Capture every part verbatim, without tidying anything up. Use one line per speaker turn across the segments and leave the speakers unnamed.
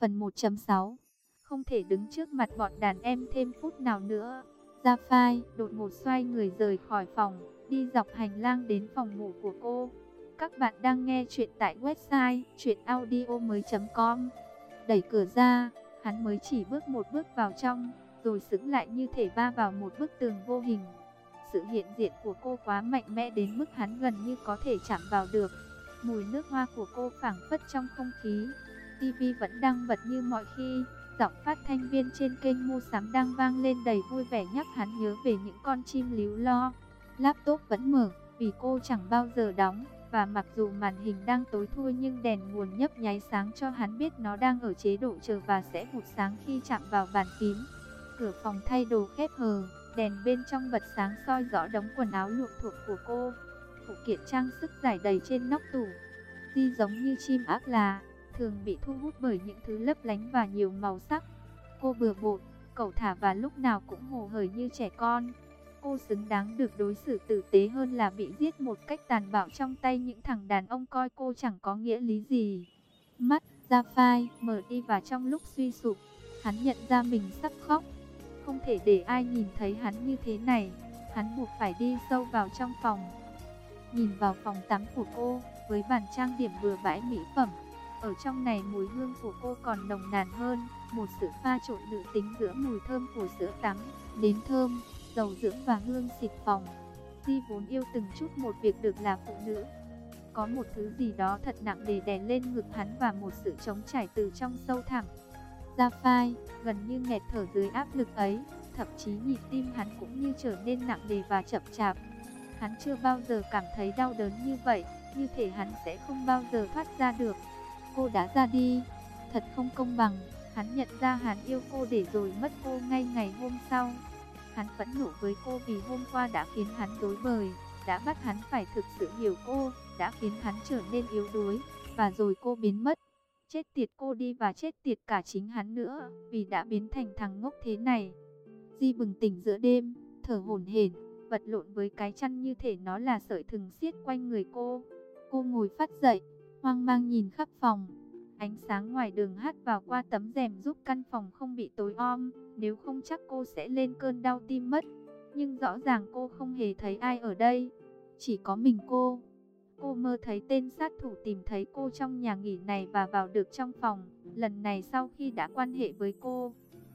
Phần một chấm sáu. Không thể đứng trước mặt bọn đàn em thêm phút nào nữa. Gia Phai đột ngột xoay người rời khỏi phòng, đi dọc hành lang đến phòng ngủ của cô. Các bạn đang nghe chuyện tại website truyện audio mới chấm com. Đẩy cửa ra, hắn mới chỉ bước một bước vào trong, rồi sững lại như thể va vào một bức tường vô hình. Sự hiện diện của cô quá mạnh mẽ đến mức hắn gần như có thể chạm vào được. Mùi nước hoa của cô phảng phất trong không khí. ti vi vẫn đang bật như mọi khi. Giọng phát thanh viên trên kênh mua sắm đang vang lên đầy vui vẻ nhắc hắn nhớ về những con chim líu lo. Laptop vẫn mở, vì cô chẳng bao giờ đóng. Và mặc dù màn hình đang tối thui nhưng đèn nguồn nhấp nháy sáng cho hắn biết nó đang ở chế độ chờ và sẽ vụt sáng khi chạm vào bàn phím. Cửa phòng thay đồ khép hờ, đèn bên trong bật sáng soi rõ đống quần áo luộc thuộc của cô. Phụ kiện trang sức rải đầy trên nóc tủ. Di giống như chim ác là, thường bị thu hút bởi những thứ lấp lánh và nhiều màu sắc. Cô bừa bộn, cẩu thả và lúc nào cũng hồ hởi như trẻ con. Cô xứng đáng được đối xử tử tế hơn là bị giết một cách tàn bạo trong tay những thằng đàn ông coi cô chẳng có nghĩa lý gì. Mắt Gia Phai mở đi và trong lúc suy sụp, hắn nhận ra mình sắp khóc. Không thể để ai nhìn thấy hắn như thế này, hắn buộc phải đi sâu vào trong phòng. Nhìn vào phòng tắm của cô, với bàn trang điểm bừa bãi mỹ phẩm. Ở trong này mùi hương của cô còn nồng nàn hơn, một sự pha trộn nữ tính giữa mùi thơm của sữa tắm, đến thơm, dầu dưỡng và hương xịt phòng. Di vốn yêu từng chút một việc được là phụ nữ. Có một thứ gì đó thật nặng để đè lên ngực hắn và một sự trống trải từ trong sâu thẳm. Gia Phai gần như nghẹt thở dưới áp lực ấy, thậm chí nhịp tim hắn cũng như trở nên nặng nề và chậm chạp. Hắn chưa bao giờ cảm thấy đau đớn như vậy, như thể hắn sẽ không bao giờ thoát ra được. Cô đã ra đi, thật không công bằng. Hắn nhận ra hắn yêu cô để rồi mất cô ngay ngày hôm sau. Hắn phẫn nộ với cô vì hôm qua đã khiến hắn rối bời, đã bắt hắn phải thực sự hiểu cô, đã khiến hắn trở nên yếu đuối, và rồi cô biến mất. Chết tiệt cô đi và chết tiệt cả chính hắn nữa, vì đã biến thành thằng ngốc thế này. Di bừng tỉnh giữa đêm, thở hổn hển, vật lộn với cái chăn như thể nó là sợi thừng siết quanh người cô. Cô ngồi phắt dậy, hoang mang nhìn khắp phòng. Ánh sáng ngoài đường hắt vào qua tấm rèm giúp căn phòng không bị tối om, nếu không chắc cô sẽ lên cơn đau tim mất. Nhưng rõ ràng cô không hề thấy ai ở đây, chỉ có mình cô. Cô mơ thấy tên sát thủ tìm thấy cô trong nhà nghỉ này và vào được trong phòng, lần này sau khi đã quan hệ với cô.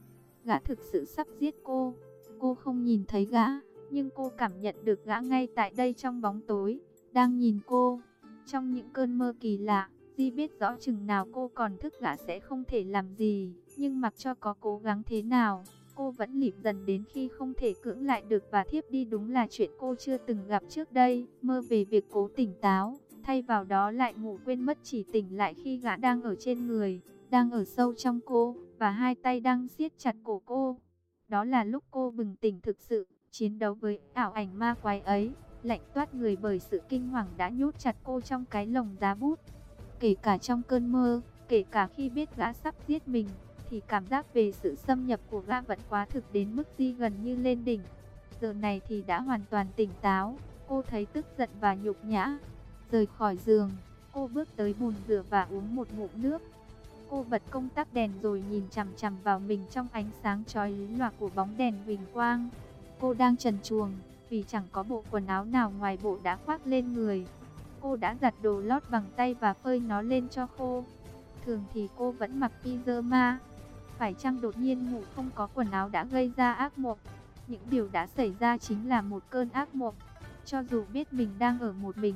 Gã thực sự sắp giết cô. Cô không nhìn thấy gã, nhưng cô cảm nhận được gã ngay tại đây trong bóng tối, đang nhìn cô. Trong những cơn mơ kỳ lạ, Di biết rõ chừng nào cô còn thức gã sẽ không thể làm gì, nhưng mặc cho có cố gắng thế nào, cô vẫn lịm dần đến khi không thể cưỡng lại được và thiếp đi. Đúng là chuyện cô chưa từng gặp trước đây, mơ về việc cố tỉnh táo, thay vào đó lại ngủ quên mất, chỉ tỉnh lại khi gã đang ở trên người, đang ở sâu trong cô, và hai tay đang siết chặt cổ cô. Đó là lúc cô bừng tỉnh thực sự, chiến đấu với ảo ảnh ma quái ấy, lạnh toát người bởi sự kinh hoàng đã nhốt chặt cô trong cái lồng giá bút. Kể cả trong cơn mơ, kể cả khi biết gã sắp giết mình, thì cảm giác về sự xâm nhập của gã vẫn quá thực đến mức Di gần như lên đỉnh. Giờ này thì đã hoàn toàn tỉnh táo, cô thấy tức giận và nhục nhã. Rời khỏi giường, cô bước tới bồn rửa và uống một ngụm nước. Cô bật công tắc đèn rồi nhìn chằm chằm vào mình trong ánh sáng chói lòa của bóng đèn huỳnh quang. Cô đang trần truồng, vì chẳng có bộ quần áo nào ngoài bộ đã khoác lên người. Cô đã giặt đồ lót bằng tay và phơi nó lên cho khô. Thường thì cô vẫn mặc pyjama. Phải chăng đột nhiên ngủ không có quần áo đã gây ra ác mộng? Những điều đã xảy ra chính là một cơn ác mộng. Cho dù biết mình đang ở một mình,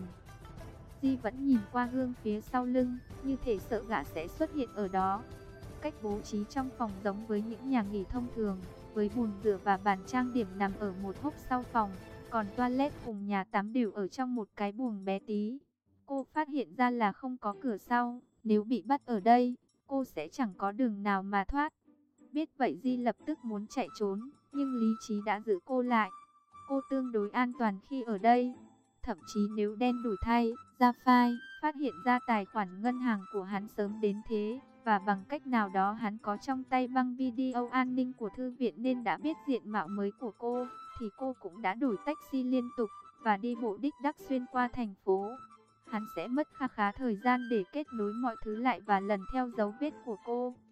Di vẫn nhìn qua gương phía sau lưng, như thể sợ gã sẽ xuất hiện ở đó. Cách bố trí trong phòng giống với những nhà nghỉ thông thường, với bồn rửa và bàn trang điểm nằm ở một hốc sau phòng, còn toilet cùng nhà tắm đều ở trong một cái buồng bé tí. Cô phát hiện ra là không có cửa sau, nếu bị bắt ở đây, cô sẽ chẳng có đường nào mà thoát. Biết vậy Di lập tức muốn chạy trốn, nhưng lý trí đã giữ cô lại. Cô tương đối an toàn khi ở đây. Thậm chí nếu đen đủi thay, Gia Phai phát hiện ra tài khoản ngân hàng của hắn sớm đến thế, và bằng cách nào đó hắn có trong tay băng video an ninh của thư viện nên đã biết diện mạo mới của cô, thì cô cũng đã đổi taxi liên tục và đi bộ đích đắc xuyên qua thành phố. Hắn sẽ mất khá khá thời gian để kết nối mọi thứ lại và lần theo dấu vết của cô.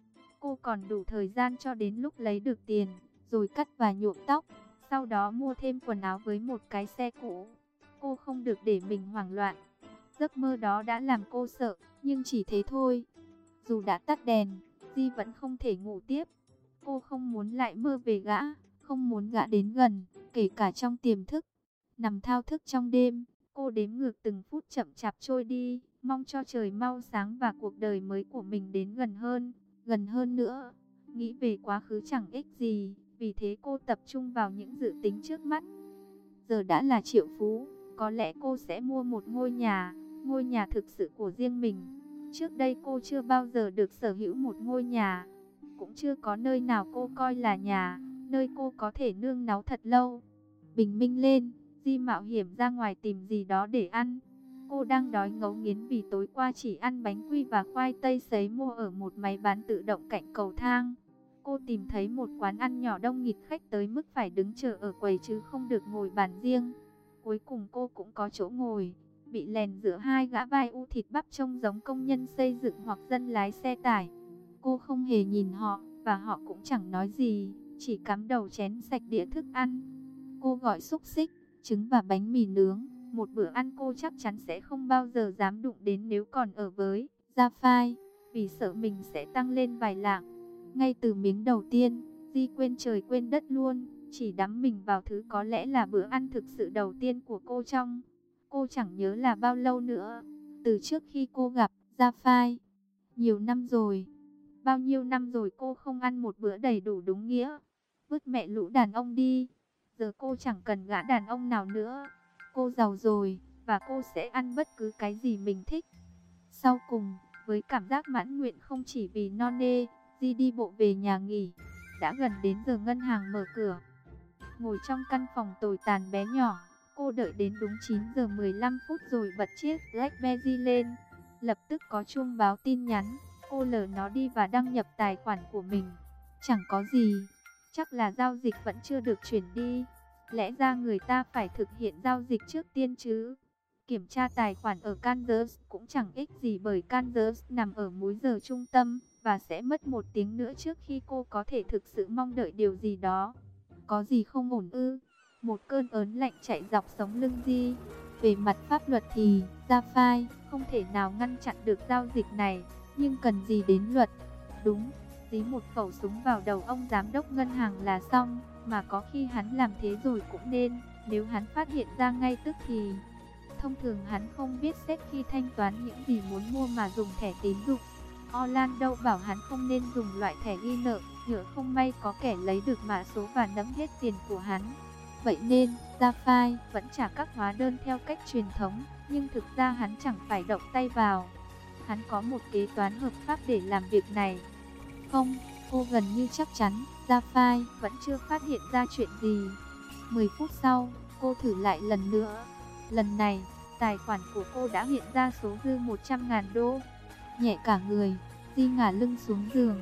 cô còn đủ thời gian cho đến lúc lấy được tiền, rồi cắt và nhuộm tóc, sau đó mua thêm quần áo với một cái xe cũ. Cô không được để mình hoảng loạn. Giấc mơ đó đã làm cô sợ, nhưng chỉ thế thôi. Dù đã tắt đèn, Di vẫn không thể ngủ tiếp. Cô không muốn lại mơ về gã, không muốn gã đến gần, kể cả trong tiềm thức. Nằm thao thức trong đêm, cô đếm ngược từng phút chậm chạp trôi đi, mong cho trời mau sáng và cuộc đời mới của mình đến gần hơn, gần hơn nữa. Nghĩ về quá khứ chẳng ích gì, vì thế cô tập trung vào những dự tính trước mắt. Giờ đã là triệu phú, có lẽ cô sẽ mua một ngôi nhà, ngôi nhà thực sự của riêng mình. Trước đây cô chưa bao giờ được sở hữu một ngôi nhà, cũng chưa có nơi nào cô coi là nhà, nơi cô có thể nương náu thật lâu. Bình minh lên, Di mạo hiểm ra ngoài tìm gì đó để ăn. Cô đang đói ngấu nghiến vì tối qua chỉ ăn bánh quy và khoai tây sấy mua ở một máy bán tự động cạnh cầu thang. Cô tìm thấy một quán ăn nhỏ đông nghịt khách tới mức phải đứng chờ ở quầy chứ không được ngồi bàn riêng. Cuối cùng cô cũng có chỗ ngồi, bị lèn giữa hai gã vai u thịt bắp trông giống công nhân xây dựng hoặc dân lái xe tải. Cô không hề nhìn họ, và họ cũng chẳng nói gì, chỉ cắm đầu chén sạch đĩa thức ăn. Cô gọi xúc xích, trứng và bánh mì nướng, một bữa ăn cô chắc chắn sẽ không bao giờ dám đụng đến nếu còn ở với Gia Phai, vì sợ mình sẽ tăng lên vài lạng. Ngay từ miếng đầu tiên, Di quên trời quên đất luôn, chỉ đắm mình vào thứ có lẽ là bữa ăn thực sự đầu tiên của cô trong, cô chẳng nhớ là bao lâu nữa, từ trước khi cô gặp Gia Phai. Nhiều năm rồi, bao nhiêu năm rồi cô không ăn một bữa đầy đủ đúng nghĩa. Vứt mẹ lũ đàn ông đi, giờ cô chẳng cần gã đàn ông nào nữa. Cô giàu rồi, và cô sẽ ăn bất cứ cái gì mình thích. Sau cùng, với cảm giác mãn nguyện không chỉ vì no nê, Di đi bộ về nhà nghỉ. Đã gần đến giờ ngân hàng mở cửa. Ngồi trong căn phòng tồi tàn bé nhỏ, cô đợi đến đúng chín giờ mười lăm phút rồi bật chiếc BlackBerry lên. Lập tức có chuông báo tin nhắn. Cô lờ nó đi và đăng nhập tài khoản của mình. Chẳng có gì, chắc là giao dịch vẫn chưa được chuyển đi. Lẽ ra người ta phải thực hiện giao dịch trước tiên chứ. Kiểm tra tài khoản ở Kansas cũng chẳng ích gì, bởi Kansas nằm ở múi giờ trung tâm và sẽ mất một tiếng nữa trước khi cô có thể thực sự mong đợi điều gì đó. Có gì không ổn ư? Một cơn ớn lạnh chạy dọc sống lưng Di. Về mặt pháp luật thì Gia Phai không thể nào ngăn chặn được giao dịch này, nhưng cần gì đến luật? Đúng, dí một khẩu súng vào đầu ông giám đốc ngân hàng là xong, mà có khi hắn làm thế rồi cũng nên, nếu hắn phát hiện ra ngay tức thì. Thông thường hắn không biết xếp khi thanh toán những gì muốn mua mà dùng thẻ tín dụng. Orlando bảo hắn không nên dùng loại thẻ ghi nợ, nhỡ không may có kẻ lấy được mã số và nắm hết tiền của hắn. Vậy nên, Gia Phai vẫn trả các hóa đơn theo cách truyền thống, nhưng thực ra hắn chẳng phải động tay vào. Hắn có một kế toán hợp pháp để làm việc này. Không, cô gần như chắc chắn, Gia Phai vẫn chưa phát hiện ra chuyện gì. mười phút sau, cô thử lại lần nữa. Lần này, tài khoản của cô đã hiện ra số dư một trăm ngàn đô. Nhẹ cả người, Di ngả lưng xuống giường,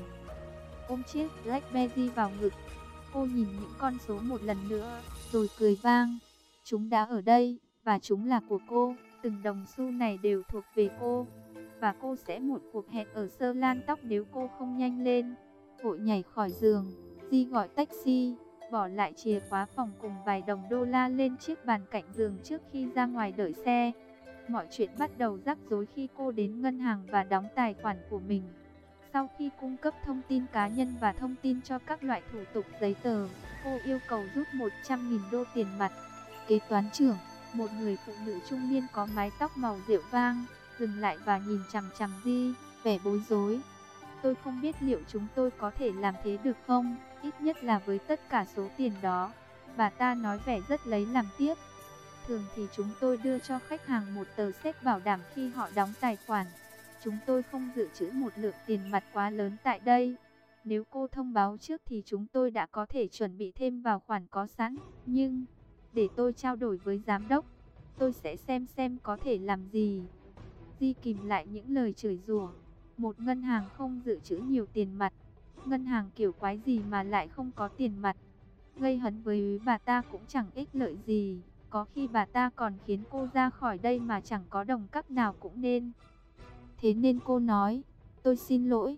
ôm chiếc BlackBerry vào ngực. Cô nhìn những con số một lần nữa, rồi cười vang. Chúng đã ở đây, và chúng là của cô. Từng đồng xu này đều thuộc về cô. Và cô sẽ một cuộc hẹn ở Sơ Lan Tóc nếu cô không nhanh lên. Vội nhảy khỏi giường, Di gọi taxi, bỏ lại chìa khóa phòng cùng vài đồng đô la lên chiếc bàn cạnh giường trước khi ra ngoài đợi xe. Mọi chuyện bắt đầu rắc rối khi cô đến ngân hàng và đóng tài khoản của mình. Sau khi cung cấp thông tin cá nhân và thông tin cho các loại thủ tục giấy tờ, cô yêu cầu rút một trăm nghìn đô tiền mặt. Kế toán trưởng, một người phụ nữ trung niên có mái tóc màu rượu vang, dừng lại và nhìn chằm chằm Di, vẻ bối rối. Tôi không biết liệu chúng tôi có thể làm thế được không, ít nhất là với tất cả số tiền đó. Bà ta nói vẻ rất lấy làm tiếc. Thường thì chúng tôi đưa cho khách hàng một tờ séc bảo đảm khi họ đóng tài khoản. Chúng tôi không dự trữ một lượng tiền mặt quá lớn tại đây. Nếu cô thông báo trước thì chúng tôi đã có thể chuẩn bị thêm vào khoản có sẵn. Nhưng, để tôi trao đổi với giám đốc, tôi sẽ xem xem có thể làm gì. Di kìm lại những lời chửi rủa. Một ngân hàng không dự trữ nhiều tiền mặt. Ngân hàng kiểu quái gì mà lại không có tiền mặt. Gây hấn với bà ta cũng chẳng ích lợi gì. Có khi bà ta còn khiến cô ra khỏi đây mà chẳng có đồng cắc nào cũng nên. Thế nên cô nói, tôi xin lỗi,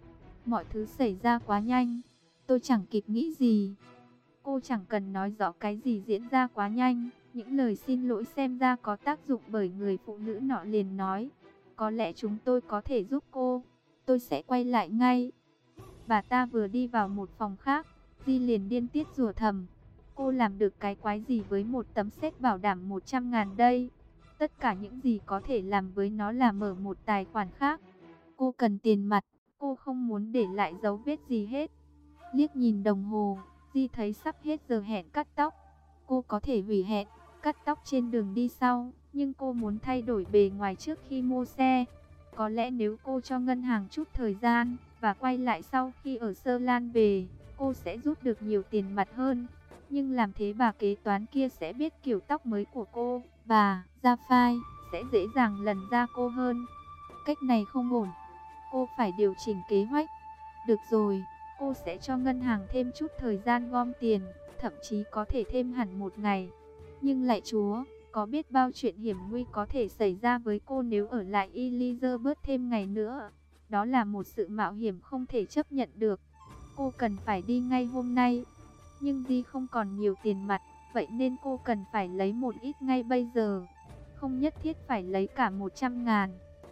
Mọi thứ xảy ra quá nhanh, tôi chẳng kịp nghĩ gì. Cô chẳng cần nói rõ cái gì diễn ra quá nhanh. Những lời xin lỗi xem ra có tác dụng bởi người phụ nữ nọ liền nói, có lẽ chúng tôi có thể giúp cô, tôi sẽ quay lại ngay. Bà ta vừa đi vào một phòng khác, Di liền điên tiết rủa thầm, cô làm được cái quái gì với một tấm séc bảo đảm một trăm ngàn đây. Tất cả những gì có thể làm với nó là mở một tài khoản khác. Cô cần tiền mặt, cô không muốn để lại dấu vết gì hết. Liếc nhìn đồng hồ, Di thấy sắp hết giờ hẹn cắt tóc. Cô có thể hủy hẹn, cắt tóc trên đường đi sau, nhưng cô muốn thay đổi bề ngoài trước khi mua xe. Có lẽ nếu cô cho ngân hàng chút thời gian và quay lại sau khi ở Sơ Lan về, cô sẽ rút được nhiều tiền mặt hơn. Nhưng làm thế bà kế toán kia sẽ biết kiểu tóc mới của cô, bà Gia-phai sẽ dễ dàng lần ra cô hơn. Cách này không ổn, cô phải điều chỉnh kế hoạch. Được rồi, cô sẽ cho ngân hàng thêm chút thời gian gom tiền, thậm chí có thể thêm hẳn một ngày. Nhưng lạy Chúa, có biết bao chuyện hiểm nguy có thể xảy ra với cô nếu ở lại Elizabeth thêm ngày nữa. Đó là một sự mạo hiểm không thể chấp nhận được. Cô cần phải đi ngay hôm nay. Nhưng Di không còn nhiều tiền mặt, vậy nên cô cần phải lấy một ít ngay bây giờ. Không nhất thiết phải lấy cả một trăm ngàn.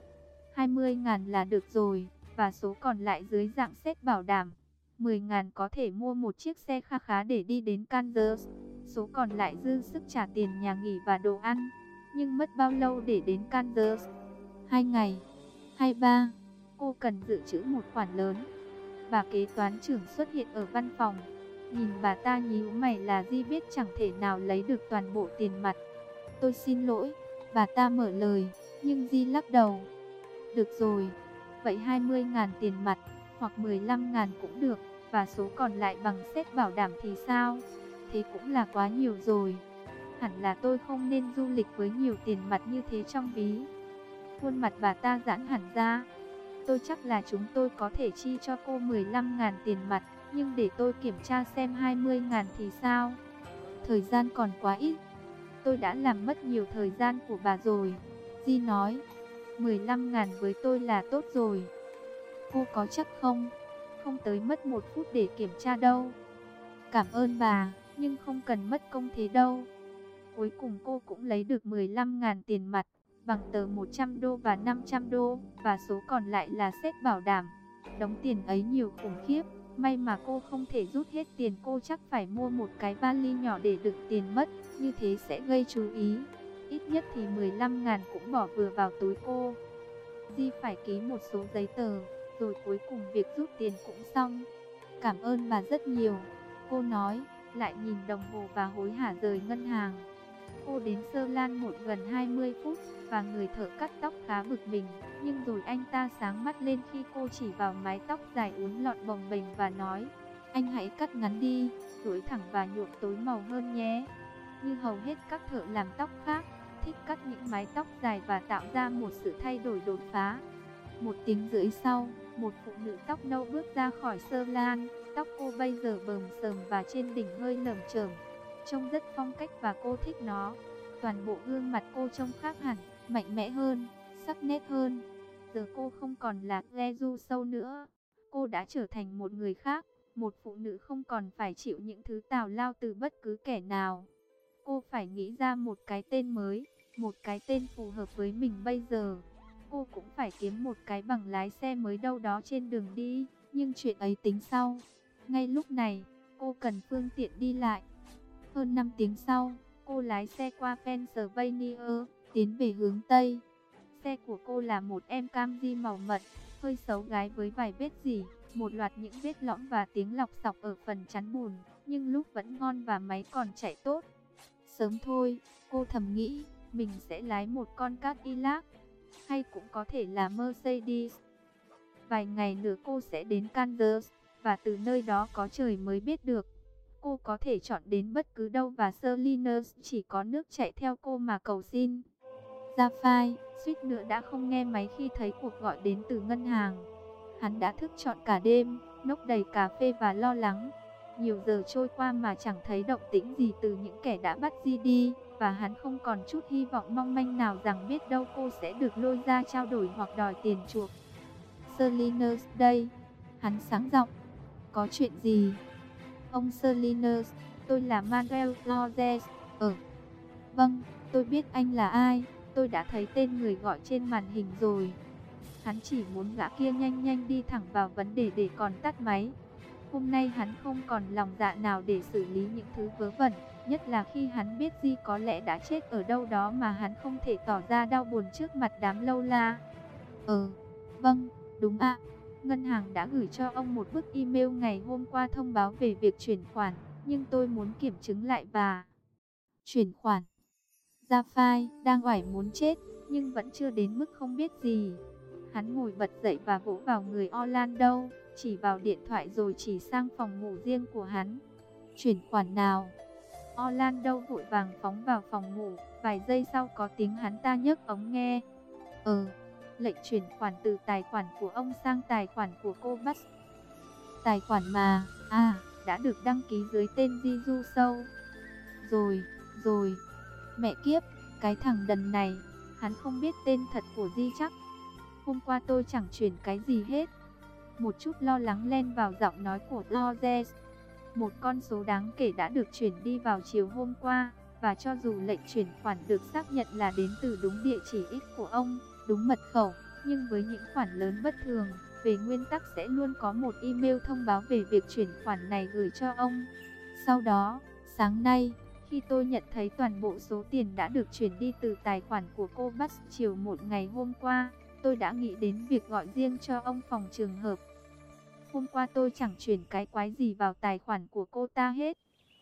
hai mươi ngàn là được rồi, và số còn lại dưới dạng séc bảo đảm. mười ngàn có thể mua một chiếc xe kha khá để đi đến Kansas. Số còn lại dư sức trả tiền nhà nghỉ và đồ ăn. Nhưng mất bao lâu để đến Kansas? Hai ngày, hay ba? Cô cần dự trữ một khoản lớn. Bà kế toán trưởng xuất hiện ở văn phòng. Nhìn bà ta nhíu mày là Di biết chẳng thể nào lấy được toàn bộ tiền mặt. Tôi xin lỗi, bà ta mở lời, nhưng Di lắc đầu. Được rồi, vậy hai mươi ngàn tiền mặt, hoặc mười lăm ngàn cũng được, và số còn lại bằng séc bảo đảm thì sao? Thế cũng là quá nhiều rồi. Hẳn là tôi không nên du lịch với nhiều tiền mặt như thế trong ví. Khuôn mặt bà ta giãn hẳn ra. Tôi chắc là chúng tôi có thể chi cho cô mười lăm ngàn tiền mặt, nhưng để tôi kiểm tra xem hai mươi ngàn thì sao? Thời gian còn quá ít. Tôi đã làm mất nhiều thời gian của bà rồi. Di nói, mười lăm ngàn với tôi là tốt rồi. Cô có chắc không? Không tới mất một phút để kiểm tra đâu. Cảm ơn bà, nhưng không cần mất công thế đâu. Cuối cùng cô cũng lấy được mười lăm ngàn tiền mặt, bằng tờ một trăm đô và năm trăm đô, và số còn lại là séc bảo đảm. Đống tiền ấy nhiều khủng khiếp, may mà cô không thể rút hết tiền, cô chắc phải mua một cái vali nhỏ để đựng tiền mất, như thế sẽ gây chú ý. Ít nhất thì mười lăm ngàn cũng bỏ vừa vào túi cô. Di phải ký một số giấy tờ, rồi cuối cùng việc rút tiền cũng xong. Cảm ơn bà rất nhiều, cô nói, lại nhìn đồng hồ và hối hả rời ngân hàng. Cô đến Sơ Lan một gần hai mươi phút, và người thợ cắt tóc khá bực mình. Nhưng rồi anh ta sáng mắt lên khi cô chỉ vào mái tóc dài uốn lọn bồng bềnh và nói, anh hãy cắt ngắn đi, duỗi thẳng và nhuộm tối màu hơn nhé. Như hầu hết các thợ làm tóc khác, thích cắt những mái tóc dài và tạo ra một sự thay đổi đột phá. Một tiếng rưỡi sau, một phụ nữ tóc nâu bước ra khỏi Sơ Lan. Tóc cô bây giờ bờm sờm và trên đỉnh hơi lởm chởm, trông rất phong cách và cô thích nó. Toàn bộ gương mặt cô trông khác hẳn, mạnh mẽ hơn, sắc nét hơn. Giờ cô không còn là Jeju sâu nữa. Cô đã trở thành một người khác, một phụ nữ không còn phải chịu những thứ tào lao từ bất cứ kẻ nào. Cô phải nghĩ ra một cái tên mới, một cái tên phù hợp với mình bây giờ. Cô cũng phải kiếm một cái bằng lái xe mới đâu đó trên đường đi, nhưng chuyện ấy tính sau. Ngay lúc này, cô cần phương tiện đi lại. Hơn năm tiếng sau, cô lái xe qua Pennsylvania, tiến về hướng Tây. Xe của cô là một em Camry màu mận, hơi xấu gái với vài vết rỉ, một loạt những vết lõm và tiếng lọc xọc ở phần chắn bùn, nhưng lúc vẫn ngon và máy còn chạy tốt. Sớm thôi, cô thầm nghĩ, mình sẽ lái một con Cadillac, hay cũng có thể là Mercedes. Vài ngày nữa cô sẽ đến Kansas, và từ nơi đó có trời mới biết được. Cô có thể chọn đến bất cứ đâu và Salinas chỉ có nước chạy theo cô mà cầu xin. Gia-phai suýt nữa đã không nghe máy khi thấy cuộc gọi đến từ ngân hàng. Hắn đã thức trọn cả đêm, nốc đầy cà phê và lo lắng. Nhiều giờ trôi qua mà chẳng thấy động tĩnh gì từ những kẻ đã bắt Di đi, và hắn không còn chút hy vọng mong manh nào rằng biết đâu cô sẽ được lôi ra trao đổi hoặc đòi tiền chuộc. Salinas đây. Hắn sáng giọng, có chuyện gì? Ông Salinas, tôi là Manuel Lorez. Ờ, vâng, tôi biết anh là ai, tôi đã thấy tên người gọi trên màn hình rồi. Hắn chỉ muốn gã kia nhanh nhanh đi thẳng vào vấn đề để còn tắt máy. Hôm nay hắn không còn lòng dạ nào để xử lý những thứ vớ vẩn, nhất là khi hắn biết Di có lẽ đã chết ở đâu đó mà hắn không thể tỏ ra đau buồn trước mặt đám lâu la. Ờ, vâng, đúng ạ. Ngân hàng đã gửi cho ông một bức email ngày hôm qua thông báo về việc chuyển khoản, nhưng tôi muốn kiểm chứng lại và... Chuyển khoản. Jafai đang oải muốn chết, nhưng vẫn chưa đến mức không biết gì. Hắn ngồi bật dậy và vỗ vào người Orlando, chỉ vào điện thoại rồi chỉ sang phòng ngủ riêng của hắn. Chuyển khoản nào? Orlando vội vàng phóng vào phòng ngủ, vài giây sau có tiếng hắn ta nhấc ống nghe. Ờ, lệnh chuyển khoản từ tài khoản của ông sang tài khoản của cô Bass. Tài khoản mà, à, đã được đăng ký dưới tên Jiju Sâu. Rồi, rồi, mẹ kiếp, cái thằng đần này, hắn không biết tên thật của Di chắc. Hôm qua tôi chẳng chuyển cái gì hết. Một chút lo lắng len vào giọng nói của Lorez. Một con số đáng kể đã được chuyển đi vào chiều hôm qua, và cho dù lệnh chuyển khoản được xác nhận là đến từ đúng địa chỉ X của ông, đúng mật khẩu, nhưng với những khoản lớn bất thường, về nguyên tắc sẽ luôn có một email thông báo về việc chuyển khoản này gửi cho ông. Sau đó, sáng nay, khi tôi nhận thấy toàn bộ số tiền đã được chuyển đi từ tài khoản của cô Bass chiều một ngày hôm qua, tôi đã nghĩ đến việc gọi riêng cho ông phòng trường hợp. Hôm qua tôi chẳng chuyển cái quái gì vào tài khoản của cô ta hết.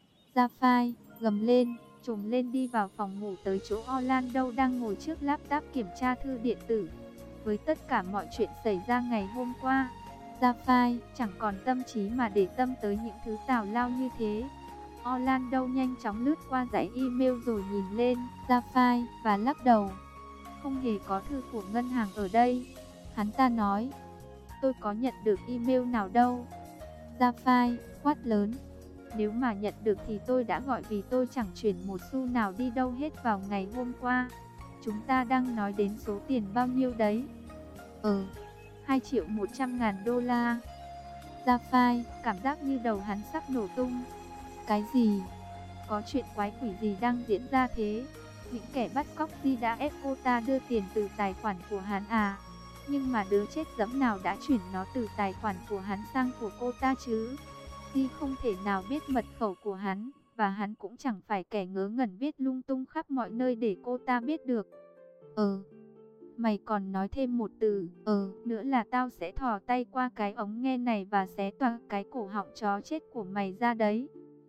Jafai gầm lên, trồm lên đi vào phòng ngủ tới chỗ Orlando đang ngồi trước laptop kiểm tra thư điện tử. Với tất cả mọi chuyện xảy ra ngày hôm qua, Jafai chẳng còn tâm trí mà để tâm tới những thứ tào lao như thế. Orlando nhanh chóng lướt qua dãy email rồi nhìn lên Jafai và lắc đầu. Không hề có thư của ngân hàng ở đây. Hắn ta nói, tôi có nhận được email nào đâu. Jafai quát lớn, nếu mà nhận được thì tôi đã gọi vì tôi chẳng chuyển một xu nào đi đâu hết vào ngày hôm qua. Chúng ta đang nói đến số tiền bao nhiêu đấy? Ờ, hai triệu một trăm ngàn đô la. Jafai cảm giác như đầu hắn sắp nổ tung. Cái gì? Có chuyện quái quỷ gì đang diễn ra thế? Những kẻ bắt cóc Di đã ép cô ta đưa tiền từ tài khoản của hắn à? Nhưng mà đứa chết dẫm nào đã chuyển nó từ tài khoản của hắn sang của cô ta chứ? Di không thể nào biết mật khẩu của hắn, và hắn cũng chẳng phải kẻ ngớ ngẩn viết lung tung khắp mọi nơi để cô ta biết được. Ờ, mày còn nói thêm một từ, ờ, nữa là tao sẽ thò tay qua cái ống nghe này và xé toạc cái cổ họng chó chết của mày ra đấy.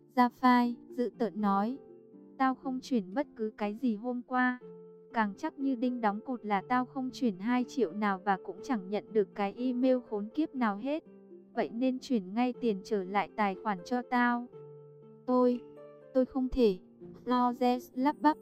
Jafai dự tợn nói, tao không chuyển bất cứ cái gì hôm qua. Càng chắc như đinh đóng cột là tao không chuyển hai triệu nào và cũng chẳng nhận được cái email khốn kiếp nào hết. Vậy nên chuyển ngay tiền trở lại tài khoản cho tao. Tôi, tôi không thể. Lorez lắp bắp.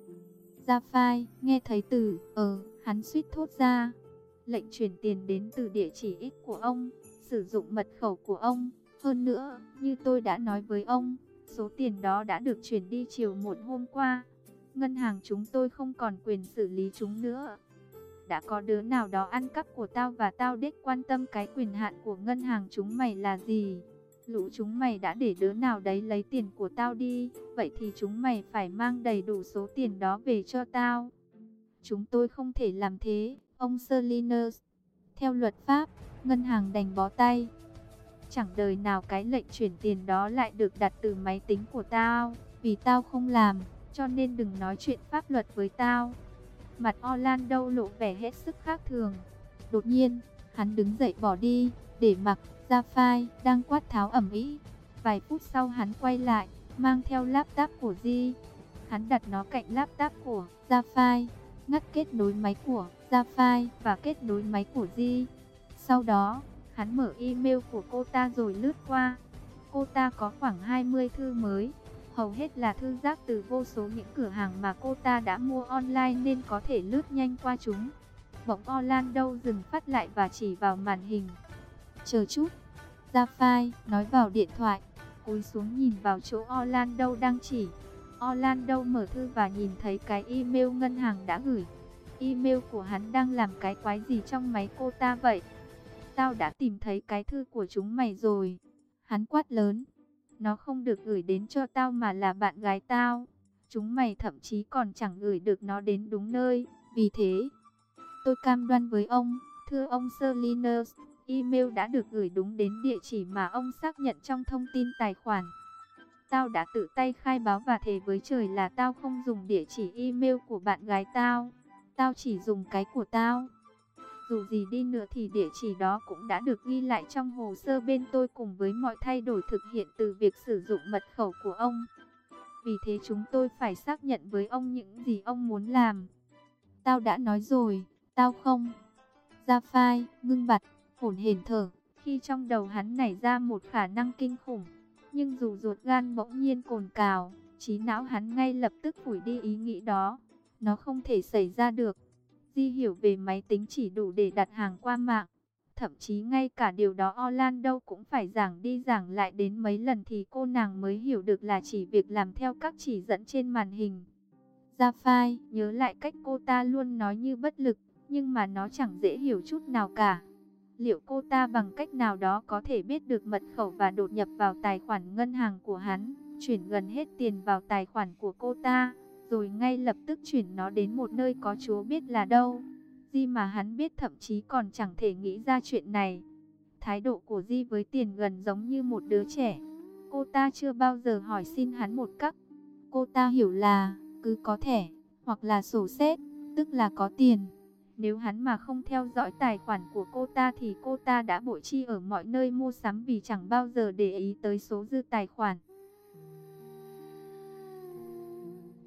Jafai nghe thấy từ ờ, hắn suýt thốt ra. Lệnh chuyển tiền đến từ địa chỉ X của ông, sử dụng mật khẩu của ông. Hơn nữa, như tôi đã nói với ông, số tiền đó đã được chuyển đi chiều một hôm qua. Ngân hàng chúng tôi không còn quyền xử lý chúng nữa. Đã có đứa nào đó ăn cắp của tao và tao đếch quan tâm cái quyền hạn của ngân hàng chúng mày là gì. Lũ chúng mày đã để đứa nào đấy lấy tiền của tao đi, vậy thì chúng mày phải mang đầy đủ số tiền đó về cho tao. Chúng tôi không thể làm thế, ông Salinas. Theo luật pháp, ngân hàng đành bó tay. Chẳng đời nào cái lệnh chuyển tiền đó lại được đặt từ máy tính của tao, vì tao không làm, cho nên đừng nói chuyện pháp luật với tao. Mặt Orlando lộ vẻ hết sức khác thường. Đột nhiên, hắn đứng dậy bỏ đi, để mặc Jafai đang quát tháo ầm ĩ. Vài phút sau hắn quay lại, mang theo laptop của Di. Hắn đặt nó cạnh laptop của Jafai, ngắt kết nối máy của Jafai và kết nối máy của Di. Sau đó, hắn mở email của cô ta rồi lướt qua. Cô ta có khoảng hai mươi thư mới. Hầu hết là thư rác từ vô số những cửa hàng mà cô ta đã mua online nên có thể lướt nhanh qua chúng. Bỗng Orlando dừng phát lại và chỉ vào màn hình. Chờ chút, Jafai nói vào điện thoại, cúi xuống nhìn vào chỗ Orlando đang chỉ. Orlando mở thư và nhìn thấy cái email ngân hàng đã gửi. Email của hắn đang làm cái quái gì trong máy cô ta vậy? Tao đã tìm thấy cái thư của chúng mày rồi. Hắn quát lớn. Nó không được gửi đến cho tao mà là bạn gái tao. Chúng mày thậm chí còn chẳng gửi được nó đến đúng nơi. Vì thế, tôi cam đoan với ông, thưa ông Sir Linus, email đã được gửi đúng đến địa chỉ mà ông xác nhận trong thông tin tài khoản. Tao đã tự tay khai báo và thề với trời là tao không dùng địa chỉ email của bạn gái tao. Tao chỉ dùng cái của tao. Dù gì đi nữa thì địa chỉ đó cũng đã được ghi lại trong hồ sơ bên tôi cùng với mọi thay đổi thực hiện từ việc sử dụng mật khẩu của ông. Vì thế chúng tôi phải xác nhận với ông những gì ông muốn làm. Tao đã nói rồi, tao không. Gia-phai ngưng bặt, hổn hển thở, khi trong đầu hắn nảy ra một khả năng kinh khủng. Nhưng dù ruột gan bỗng nhiên cồn cào, trí não hắn ngay lập tức phủi đi ý nghĩ đó. Nó không thể xảy ra được. Di hiểu về máy tính chỉ đủ để đặt hàng qua mạng. Thậm chí ngay cả điều đó Orlando cũng phải giảng đi giảng lại đến mấy lần thì cô nàng mới hiểu được là chỉ việc làm theo các chỉ dẫn trên màn hình. Gia-phai nhớ lại cách cô ta luôn nói như bất lực, nhưng mà nó chẳng dễ hiểu chút nào cả. Liệu cô ta bằng cách nào đó có thể biết được mật khẩu và đột nhập vào tài khoản ngân hàng của hắn, chuyển gần hết tiền vào tài khoản của cô ta, rồi ngay lập tức chuyển nó đến một nơi có Chúa biết là đâu. Di mà hắn biết thậm chí còn chẳng thể nghĩ ra chuyện này. Thái độ của Di với tiền gần giống như một đứa trẻ. Cô ta chưa bao giờ hỏi xin hắn một cách. Cô ta hiểu là cứ có thẻ hoặc là sổ sách, tức là có tiền. Nếu hắn mà không theo dõi tài khoản của cô ta thì cô ta đã bội chi ở mọi nơi mua sắm vì chẳng bao giờ để ý tới số dư tài khoản.